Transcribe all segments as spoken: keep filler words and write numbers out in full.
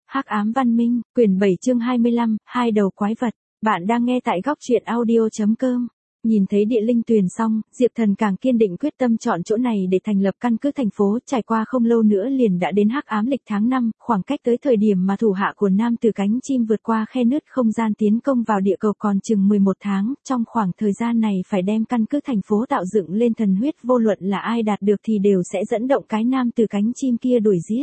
Hắc ám văn minh, quyển bảy chương hai mươi lăm, hai đầu quái vật. Bạn đang nghe tại góc truyện audio chấm com. Nhìn thấy địa linh tuyền xong, Diệp Thần càng kiên định quyết tâm chọn chỗ này để thành lập căn cứ thành phố. Trải qua không lâu nữa liền đã đến hắc ám lịch tháng năm, khoảng cách tới thời điểm mà thủ hạ của Nam Tử Cánh Chim vượt qua khe nứt không gian tiến công vào địa cầu còn chừng mười một tháng. Trong khoảng thời gian này phải đem căn cứ thành phố tạo dựng lên thần huyết, vô luận là ai đạt được thì đều sẽ dẫn động cái Nam Tử Cánh Chim kia đuổi giết.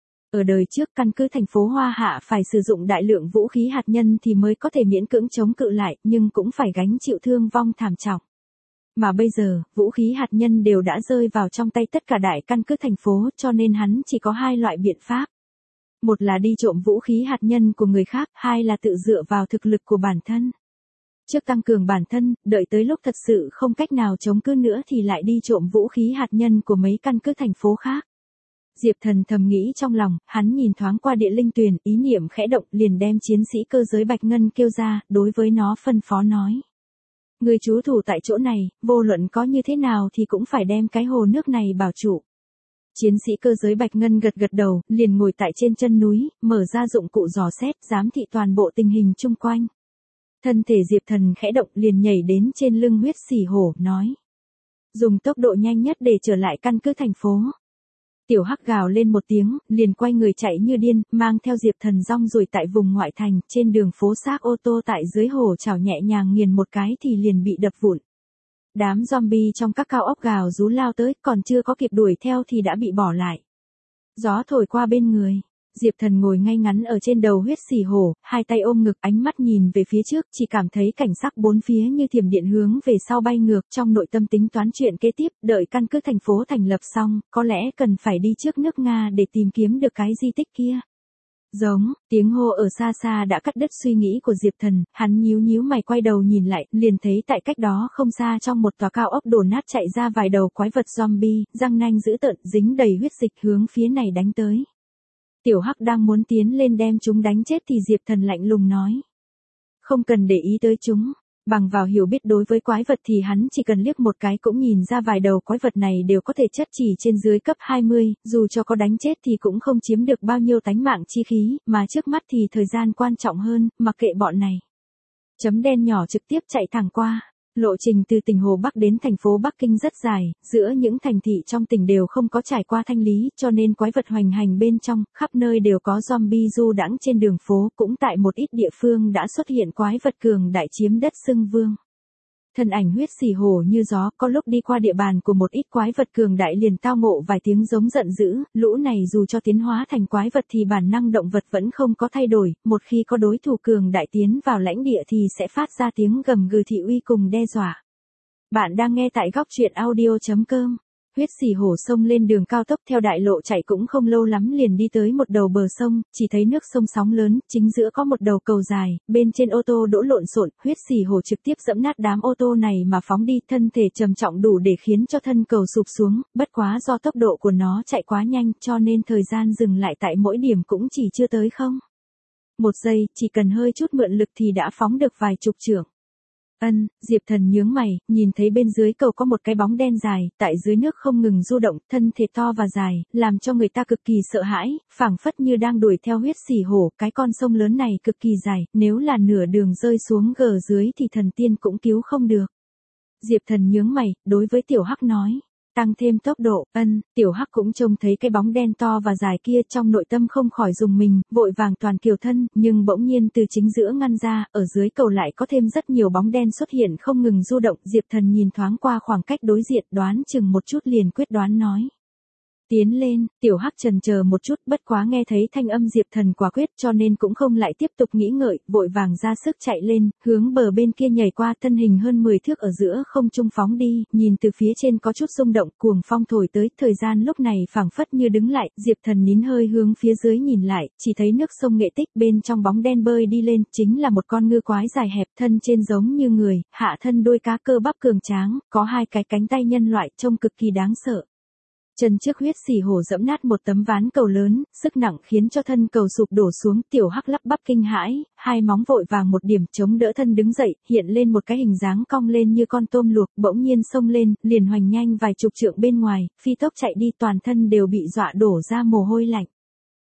Ở đời trước căn cứ thành phố Hoa Hạ phải sử dụng đại lượng vũ khí hạt nhân thì mới có thể miễn cưỡng chống cự lại, nhưng cũng phải gánh chịu thương vong thảm trọng. Mà bây giờ, vũ khí hạt nhân đều đã rơi vào trong tay tất cả đại căn cứ thành phố, cho nên hắn chỉ có hai loại biện pháp. Một là đi trộm vũ khí hạt nhân của người khác, hai là tự dựa vào thực lực của bản thân. Trước tăng cường bản thân, đợi tới lúc thật sự không cách nào chống cự nữa thì lại đi trộm vũ khí hạt nhân của mấy căn cứ thành phố khác. Diệp Thần thầm nghĩ trong lòng, hắn nhìn thoáng qua địa linh tuyền, ý niệm khẽ động liền đem chiến sĩ cơ giới Bạch Ngân kêu ra, đối với nó phân phó nói. Người trú thủ tại chỗ này, vô luận có như thế nào thì cũng phải đem cái hồ nước này bảo trụ. Chiến sĩ cơ giới Bạch Ngân gật gật đầu, liền ngồi tại trên chân núi, mở ra dụng cụ dò xét, giám thị toàn bộ tình hình chung quanh. Thân thể Diệp Thần khẽ động liền nhảy đến trên lưng huyết xỉ hổ, nói. Dùng tốc độ nhanh nhất để trở lại căn cứ thành phố. Tiểu Hắc gào lên một tiếng, liền quay người chạy như điên, mang theo Diệp Thần rong ruổi tại vùng ngoại thành, trên đường phố xác ô tô tại dưới hồ chảo nhẹ nhàng nghiền một cái thì liền bị đập vụn. Đám zombie trong các cao ốc gào rú lao tới, còn chưa có kịp đuổi theo thì đã bị bỏ lại. Gió thổi qua bên người. Diệp Thần ngồi ngay ngắn ở trên đầu huyết xỉ hổ, hai tay ôm ngực, ánh mắt nhìn về phía trước, chỉ cảm thấy cảnh sắc bốn phía như thiểm điện hướng về sau bay ngược, trong nội tâm tính toán chuyện kế tiếp, đợi căn cứ thành phố thành lập xong, có lẽ cần phải đi trước nước Nga để tìm kiếm được cái di tích kia. Giống, tiếng hô ở xa xa đã cắt đứt suy nghĩ của Diệp Thần, hắn nhíu nhíu mày quay đầu nhìn lại, liền thấy tại cách đó không xa trong một tòa cao ốc đổ nát chạy ra vài đầu quái vật zombie, răng nanh dữ tợn, dính đầy huyết dịch hướng phía này đánh tới. Tiểu Hắc đang muốn tiến lên đem chúng đánh chết thì Diệp Thần lạnh lùng nói. Không cần để ý tới chúng, bằng vào hiểu biết đối với quái vật thì hắn chỉ cần liếc một cái cũng nhìn ra vài đầu quái vật này đều có thể chất chỉ trên dưới cấp hai mươi, dù cho có đánh chết thì cũng không chiếm được bao nhiêu tánh mạng chi khí, mà trước mắt thì thời gian quan trọng hơn, mặc kệ bọn này. Chấm đen nhỏ trực tiếp chạy thẳng qua. Lộ trình từ tỉnh Hồ Bắc đến thành phố Bắc Kinh rất dài, giữa những thành thị trong tỉnh đều không có trải qua thanh lý, cho nên quái vật hoành hành bên trong, khắp nơi đều có zombie du đãng trên đường phố, cũng tại một ít địa phương đã xuất hiện quái vật cường đại chiếm đất xưng vương. Thân ảnh huyết xỉ hổ như gió, có lúc đi qua địa bàn của một ít quái vật cường đại liền tao ngộ vài tiếng giống giận dữ, lũ này dù cho tiến hóa thành quái vật thì bản năng động vật vẫn không có thay đổi, một khi có đối thủ cường đại tiến vào lãnh địa thì sẽ phát ra tiếng gầm gừ thị uy cùng đe dọa. Bạn đang nghe tại góc truyện audio chấm com. Huyết xỉ hổ xông lên đường cao tốc theo đại lộ chạy cũng không lâu lắm liền đi tới một đầu bờ sông, chỉ thấy nước sông sóng lớn, chính giữa có một đầu cầu dài, bên trên ô tô đỗ lộn xộn, huyết xỉ hổ trực tiếp dẫm nát đám ô tô này mà phóng đi, thân thể trầm trọng đủ để khiến cho thân cầu sụp xuống, bất quá do tốc độ của nó chạy quá nhanh cho nên thời gian dừng lại tại mỗi điểm cũng chỉ chưa tới không. Một giây, chỉ cần hơi chút mượn lực thì đã phóng được vài chục trượng. Ân, Diệp Thần nhướng mày, nhìn thấy bên dưới cầu có một cái bóng đen dài, tại dưới nước không ngừng du động, thân thể to và dài, làm cho người ta cực kỳ sợ hãi, phảng phất như đang đuổi theo huyết xỉ hổ, cái con sông lớn này cực kỳ dài, nếu là nửa đường rơi xuống gờ dưới thì thần tiên cũng cứu không được. Diệp Thần nhướng mày, đối với Tiểu Hắc nói. Tăng thêm tốc độ, ân, Tiểu Hắc cũng trông thấy cái bóng đen to và dài kia trong nội tâm không khỏi dùng mình, vội vàng toàn kiều thân, nhưng bỗng nhiên từ chính giữa ngăn ra, ở dưới cầu lại có thêm rất nhiều bóng đen xuất hiện không ngừng du động, Diệp Thần nhìn thoáng qua khoảng cách đối diện đoán chừng một chút liền quyết đoán nói. Tiến lên, Tiểu Hắc chần chờ một chút bất quá nghe thấy thanh âm Diệp Thần quả quyết cho nên cũng không lại tiếp tục nghĩ ngợi, vội vàng ra sức chạy lên, hướng bờ bên kia nhảy qua, thân hình hơn mười thước ở giữa không trung phóng đi, nhìn từ phía trên có chút rung động, cuồng phong thổi tới, thời gian lúc này phảng phất như đứng lại, Diệp Thần nín hơi hướng phía dưới nhìn lại, chỉ thấy nước sông Nghệ Tích bên trong bóng đen bơi đi lên, chính là một con ngư quái dài hẹp, thân trên giống như người, hạ thân đuôi cá cơ bắp cường tráng, có hai cái cánh tay nhân loại trông cực kỳ đáng sợ. Chân trước huyết xỉ hổ dẫm nát một tấm ván cầu lớn, sức nặng khiến cho thân cầu sụp đổ xuống, Tiểu Hắc lắp bắp kinh hãi, hai móng vội vàng một điểm chống đỡ thân đứng dậy, hiện lên một cái hình dáng cong lên như con tôm luộc, bỗng nhiên xông lên, liền hoành nhanh vài chục trượng bên ngoài, phi tốc chạy đi, toàn thân đều bị dọa đổ ra mồ hôi lạnh.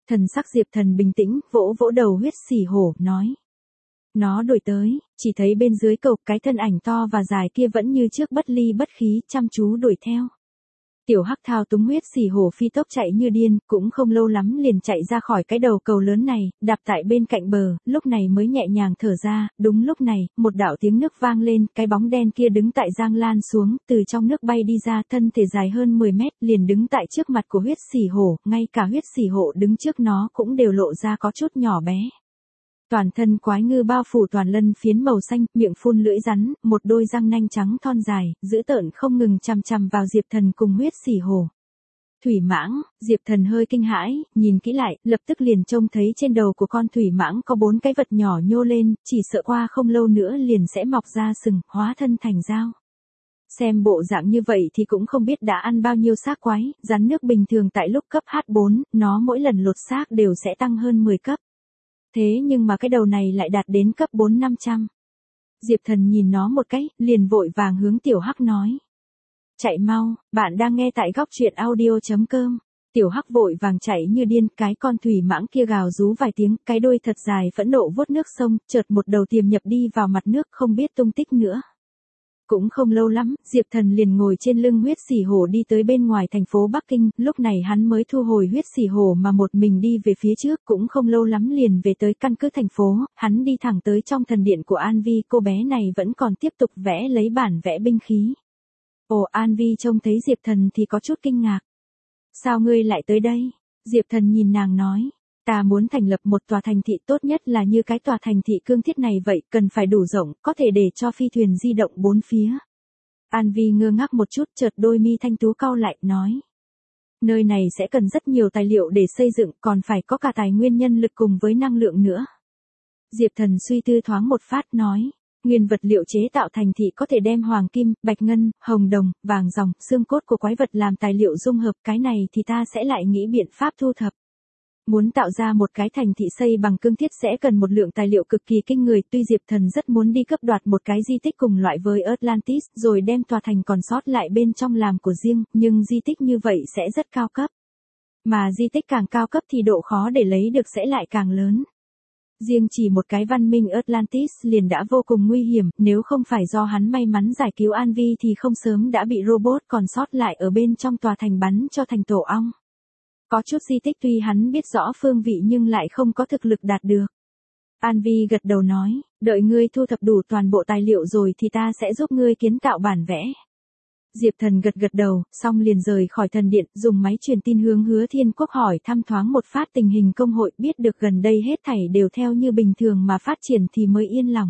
Thần sắc Diệp Thần bình tĩnh, vỗ vỗ đầu huyết sỉ hổ, nói. Nó đuổi tới, chỉ thấy bên dưới cầu cái thân ảnh to và dài kia vẫn như trước bất ly bất khí, chăm chú đuổi theo. Tiểu Hắc thao túng huyết sỉ hổ phi tốc chạy như điên, cũng không lâu lắm liền chạy ra khỏi cái đầu cầu lớn này, đạp tại bên cạnh bờ, lúc này mới nhẹ nhàng thở ra. Đúng lúc này, một đạo tiếng nước vang lên, cái bóng đen kia đứng tại giang lan xuống, từ trong nước bay đi ra, thân thể dài hơn mười mét, liền đứng tại trước mặt của huyết sỉ hổ, ngay cả huyết sỉ hổ đứng trước nó cũng đều lộ ra có chút nhỏ bé. Toàn thân quái ngư bao phủ toàn lân phiến màu xanh, miệng phun lưỡi rắn, một đôi răng nanh trắng thon dài, dữ tợn không ngừng chằm chằm vào Diệp Thần cùng huyết sỉ hổ. Thủy mãng, Diệp Thần hơi kinh hãi, nhìn kỹ lại, lập tức liền trông thấy trên đầu của con thủy mãng có bốn cái vật nhỏ nhô lên, chỉ sợ qua không lâu nữa liền sẽ mọc ra sừng, hóa thân thành dao. Xem bộ dạng như vậy thì cũng không biết đã ăn bao nhiêu xác quái, rắn nước bình thường tại lúc cấp H bốn, nó mỗi lần lột xác đều sẽ tăng hơn mười cấp. Thế nhưng mà cái đầu này lại đạt đến cấp bốn năm trăm. Diệp Thần nhìn nó một cái, liền vội vàng hướng Tiểu Hắc nói. Chạy mau, bạn đang nghe tại góc truyện audio.com. Tiểu Hắc vội vàng chạy như điên, cái con thủy mãng kia gào rú vài tiếng, cái đuôi thật dài phẫn nộ vuốt nước sông, chợt một đầu tiềm nhập đi vào mặt nước không biết tung tích nữa. Cũng không lâu lắm, Diệp Thần liền ngồi trên lưng huyết sỉ hổ đi tới bên ngoài thành phố Bắc Kinh, lúc này hắn mới thu hồi huyết sỉ hổ mà một mình đi về phía trước, cũng không lâu lắm liền về tới căn cứ thành phố, hắn đi thẳng tới trong thần điện của An Vi, cô bé này vẫn còn tiếp tục vẽ lấy bản vẽ binh khí. Ồ, An Vi trông thấy Diệp Thần thì có chút kinh ngạc. Sao ngươi lại tới đây? Diệp Thần nhìn nàng nói. Ta muốn thành lập một tòa thành thị, tốt nhất là như cái tòa thành thị cương thiết này vậy, cần phải đủ rộng, có thể để cho phi thuyền di động bốn phía. An Vi ngơ ngác một chút, chợt đôi mi thanh tú cau lại, nói. Nơi này sẽ cần rất nhiều tài liệu để xây dựng, còn phải có cả tài nguyên nhân lực cùng với năng lượng nữa. Diệp Thần suy tư thoáng một phát, nói. Nguyên vật liệu chế tạo thành thị có thể đem hoàng kim, bạch ngân, hồng đồng, vàng ròng, xương cốt của quái vật làm tài liệu dung hợp, cái này thì ta sẽ lại nghĩ biện pháp thu thập. Muốn tạo ra một cái thành thị xây bằng cương thiết sẽ cần một lượng tài liệu cực kỳ kinh người, tuy Diệp Thần rất muốn đi cướp đoạt một cái di tích cùng loại với Atlantis, rồi đem tòa thành còn sót lại bên trong làm của riêng, nhưng di tích như vậy sẽ rất cao cấp. Mà di tích càng cao cấp thì độ khó để lấy được sẽ lại càng lớn. Riêng chỉ một cái văn minh Atlantis liền đã vô cùng nguy hiểm, nếu không phải do hắn may mắn giải cứu An Vi thì không sớm đã bị robot còn sót lại ở bên trong tòa thành bắn cho thành tổ ong. Có chút di tích tuy hắn biết rõ phương vị nhưng lại không có thực lực đạt được. An Vi gật đầu nói, đợi ngươi thu thập đủ toàn bộ tài liệu rồi thì ta sẽ giúp ngươi kiến tạo bản vẽ. Diệp Thần gật gật đầu, xong liền rời khỏi thần điện, dùng máy truyền tin hướng Hứa Thiên Quốc hỏi thăm thoáng một phát tình hình công hội, biết được gần đây hết thảy đều theo như bình thường mà phát triển thì mới yên lòng.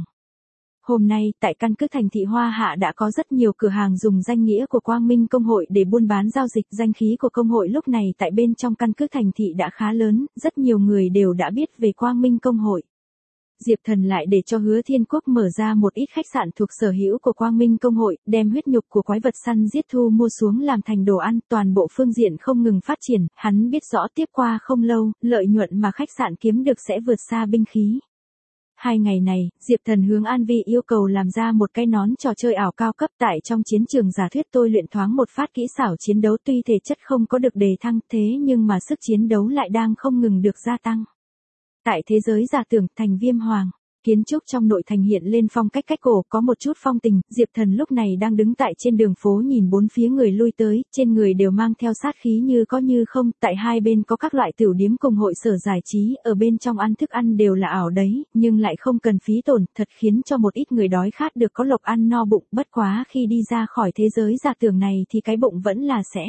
Hôm nay, tại căn cứ thành thị Hoa Hạ đã có rất nhiều cửa hàng dùng danh nghĩa của Quang Minh Công hội để buôn bán giao dịch, danh khí của công hội lúc này tại bên trong căn cứ thành thị đã khá lớn, rất nhiều người đều đã biết về Quang Minh Công hội. Diệp Thần lại để cho Hứa Thiên Quốc mở ra một ít khách sạn thuộc sở hữu của Quang Minh Công hội, đem huyết nhục của quái vật săn giết thu mua xuống làm thành đồ ăn, toàn bộ phương diện không ngừng phát triển, hắn biết rõ tiếp qua không lâu, lợi nhuận mà khách sạn kiếm được sẽ vượt xa binh khí. Hai ngày này, Diệp Thần hướng An Vi yêu cầu làm ra một cái nón trò chơi ảo cao cấp, tại trong chiến trường giả thuyết tôi luyện thoáng một phát kỹ xảo chiến đấu, tuy thể chất không có được đề thăng thế nhưng mà sức chiến đấu lại đang không ngừng được gia tăng. Tại thế giới giả tưởng, thành Viêm Hoàng, kiến trúc trong nội thành hiện lên phong cách cách cổ, có một chút phong tình, Diệp Thần lúc này đang đứng tại trên đường phố nhìn bốn phía người lui tới, trên người đều mang theo sát khí như có như không, tại hai bên có các loại tiểu điếm cùng hội sở giải trí, ở bên trong ăn thức ăn đều là ảo đấy, nhưng lại không cần phí tổn, thật khiến cho một ít người đói khát được có lộc ăn no bụng, bất quá khi đi ra khỏi thế giới giả tưởng này thì cái bụng vẫn là sẽ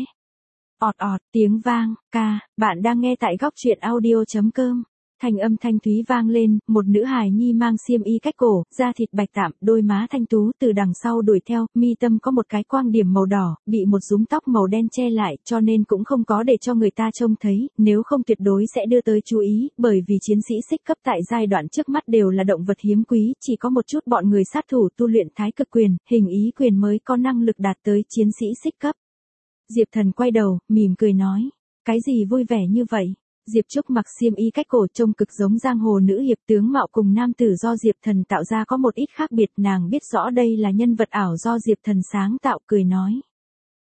ọt ọt, tiếng vang, ca, bạn đang nghe tại góc truyện audio.com. Thành âm thanh thúy vang lên, một nữ hài nhi mang xiêm y cách cổ, da thịt bạch tạm, đôi má thanh tú từ đằng sau đuổi theo, mi tâm có một cái quang điểm màu đỏ, bị một rúm tóc màu đen che lại, cho nên cũng không có để cho người ta trông thấy, nếu không tuyệt đối sẽ đưa tới chú ý, bởi vì chiến sĩ xích cấp tại giai đoạn trước mắt đều là động vật hiếm quý, chỉ có một chút bọn người sát thủ tu luyện thái cực quyền, hình ý quyền mới có năng lực đạt tới chiến sĩ xích cấp. Diệp Thần quay đầu, mỉm cười nói, cái gì vui vẻ như vậy? Diệp Trúc mặc xiêm y cách cổ trông cực giống giang hồ nữ hiệp, tướng mạo cùng nam tử do Diệp Thần tạo ra có một ít khác biệt, nàng biết rõ đây là nhân vật ảo do Diệp Thần sáng tạo, cười nói.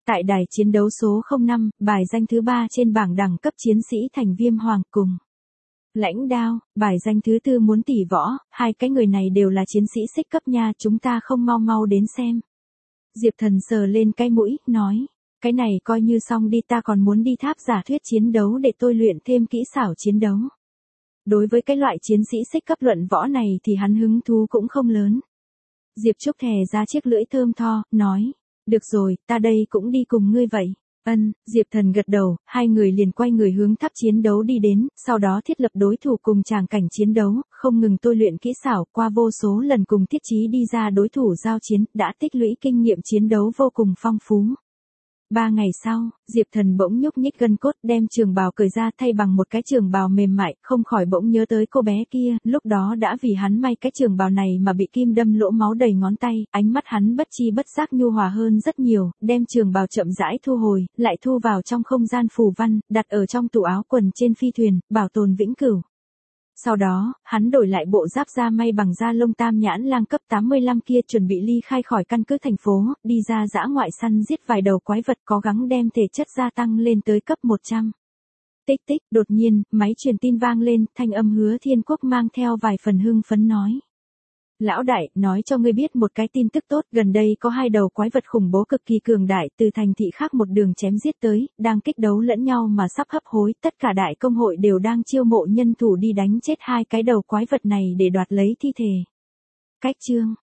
Tại đài chiến đấu số không năm, bài danh thứ ba trên bảng đẳng cấp chiến sĩ thành Viêm Hoàng cùng Lãnh Đao, bài danh thứ tư muốn tỷ võ, hai cái người này đều là chiến sĩ xích cấp nha, chúng ta không mau mau đến xem. Diệp Thần sờ lên cái mũi, nói, cái này coi như xong đi, ta còn muốn đi tháp giả thuyết chiến đấu để tôi luyện thêm kỹ xảo chiến đấu. Đối với cái loại chiến sĩ xích cấp luận võ này thì hắn hứng thú cũng không lớn. Diệp Trúc thè ra chiếc lưỡi thơm tho, nói, được rồi, ta đây cũng đi cùng ngươi vậy. Ân, Diệp Thần gật đầu, hai người liền quay người hướng tháp chiến đấu đi đến, sau đó thiết lập đối thủ cùng tràng cảnh chiến đấu, không ngừng tôi luyện kỹ xảo, qua vô số lần cùng Tiết Chí đi ra đối thủ giao chiến, đã tích lũy kinh nghiệm chiến đấu vô cùng phong phú. Ba ngày sau, Diệp Thần bỗng nhúc nhích gân cốt, đem trường bào cởi ra thay bằng một cái trường bào mềm mại, không khỏi bỗng nhớ tới cô bé kia, lúc đó đã vì hắn may cái trường bào này mà bị kim đâm lỗ máu đầy ngón tay, ánh mắt hắn bất chi bất giác nhu hòa hơn rất nhiều, đem trường bào chậm rãi thu hồi, lại thu vào trong không gian phù văn, đặt ở trong tủ áo quần trên phi thuyền, bảo tồn vĩnh cửu. Sau đó, hắn đổi lại bộ giáp da may bằng da lông tam nhãn lang cấp tám mươi lăm kia, chuẩn bị ly khai khỏi căn cứ thành phố, đi ra dã ngoại săn giết vài đầu quái vật, cố gắng đem thể chất gia tăng lên tới cấp một trăm. Tích tích, đột nhiên, máy truyền tin vang lên, thanh âm Hứa Thiên Quốc mang theo vài phần hưng phấn nói. Lão đại, nói cho ngươi biết một cái tin tức tốt, gần đây có hai đầu quái vật khủng bố cực kỳ cường đại từ thành thị khác một đường chém giết tới, đang kích đấu lẫn nhau mà sắp hấp hối, tất cả đại công hội đều đang chiêu mộ nhân thủ đi đánh chết hai cái đầu quái vật này để đoạt lấy thi thể. Cách chương